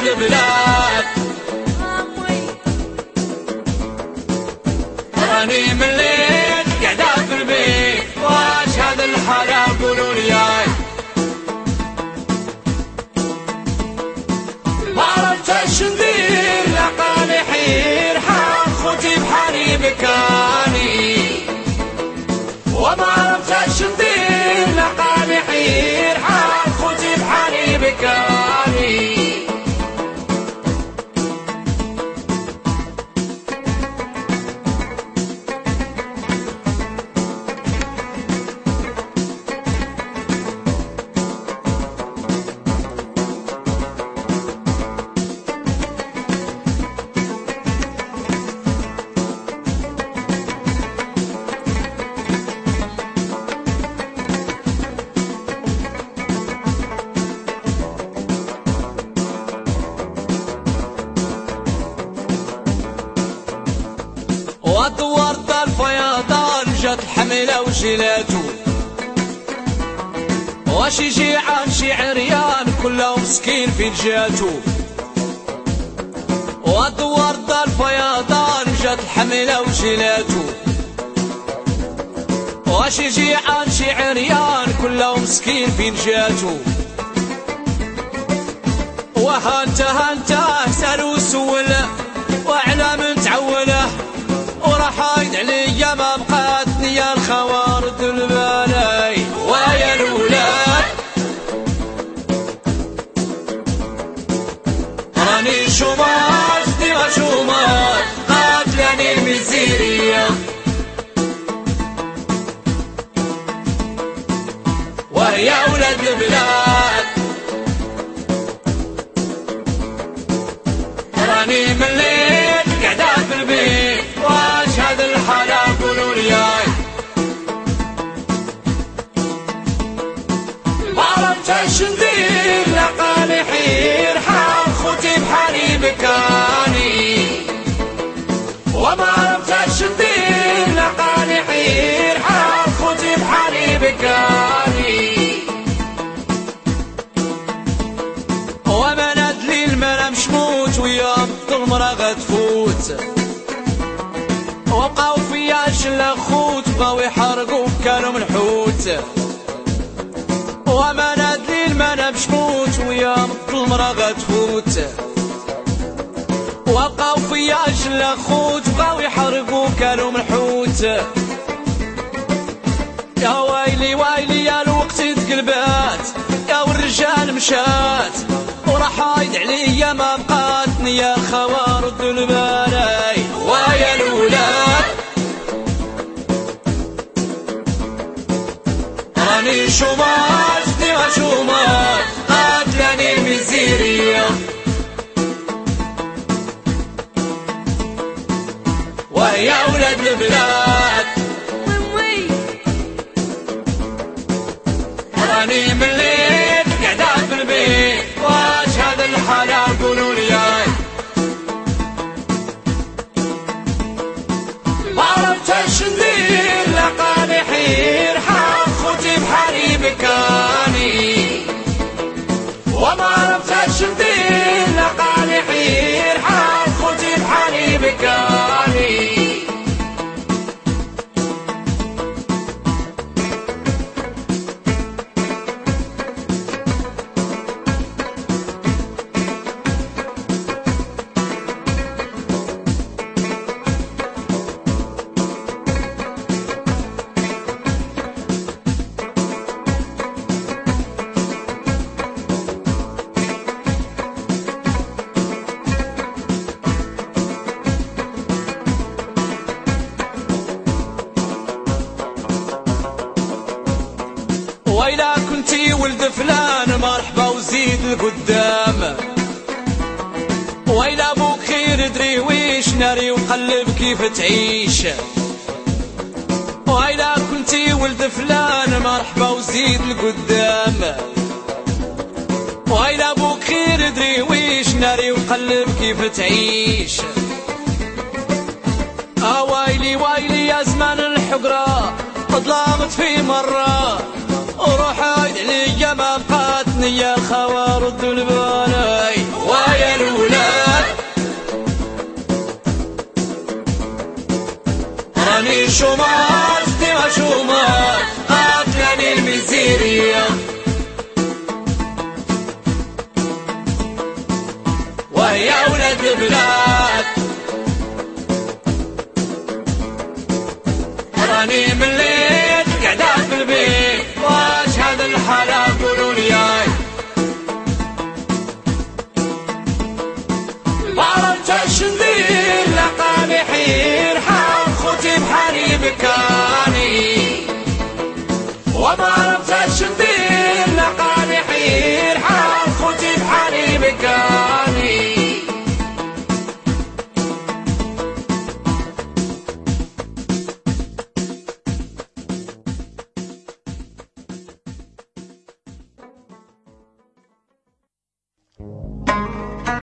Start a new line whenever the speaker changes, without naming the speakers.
البلاد راني مليت قاعدة في البيت واش هذا الحالة قولوا لي ما عرفتش ندير لقاني حير حال خوتي بحالي بكاني وما عرفتش ندير لقاني حير حال خوتي بحالي بكاني ودورت الفيضان جات الحملة وجلاتو واش يجي عن شي عريان كله مسكين فين جاتو ودورت الفيضان جات الحملة وجلاتو واش يجي عن شي عريان كله مسكين فين جاتو وهانته سالو سوله وعلى من تعوله وراح عايد عليا ما بقاتني يا الخوارد البلاي ويا الولاد راني شوماج ديما شوماج قاتلاني الميزيرية وهي ولاد البلاد راني مليت قاعدة في البيت واش هذا الحالة قولوا لي ما عرفتش ندير لقاني حير حال خوتي بحالي بكاني وما عرفتش ندير لقاني حير حال خوتي بحالي بكاني وما ندلي المنام شموت ويا الظلمرة غتفوت وبقاو فيا شلا خوت بقاو يحرقوا بكانوا من الحوت وما ندلي المنام شموت ويا الظلمرة غتفوت وبقاو فيا شلا خوت بقاو يحرقوا بكانوا من الحوت يا ويلي ويلي يا الوقت تقلبات يا والرجال مشات وراح عايد عليا ما بقاتني يا خوارد البلاي ويا الولاد راني شوماج ديما شوماج قاتلاني الميزيرية وهي ولاد البلاد راني مليت قاعدة في البيت واش هذا الحالة قولوا لي ما عرفتش ندير لقاني حير حال خوتي بحالي بكاني وما عرفتش ندير لقاني حير حال خوتي بحالي بكاني ويلا كنتي ولد فلان مرحبا وزيد القدام ويلا ابوك خير دري ويش ناري وقلب كيف تعيش ويلا كنتي ولد فلان مرحبا وزيد القدام ويلا ابوك خير دري ويش ناري وقلب كيف تعيش ويلي ويلي يا زمان الحقرة ظلامت في مرة وروح عيد عليا ما بقاتني يا خوارد البلاي ويا شمار ديما شمار قاتلاني الميزيرية وهي ولاد البلاد راني من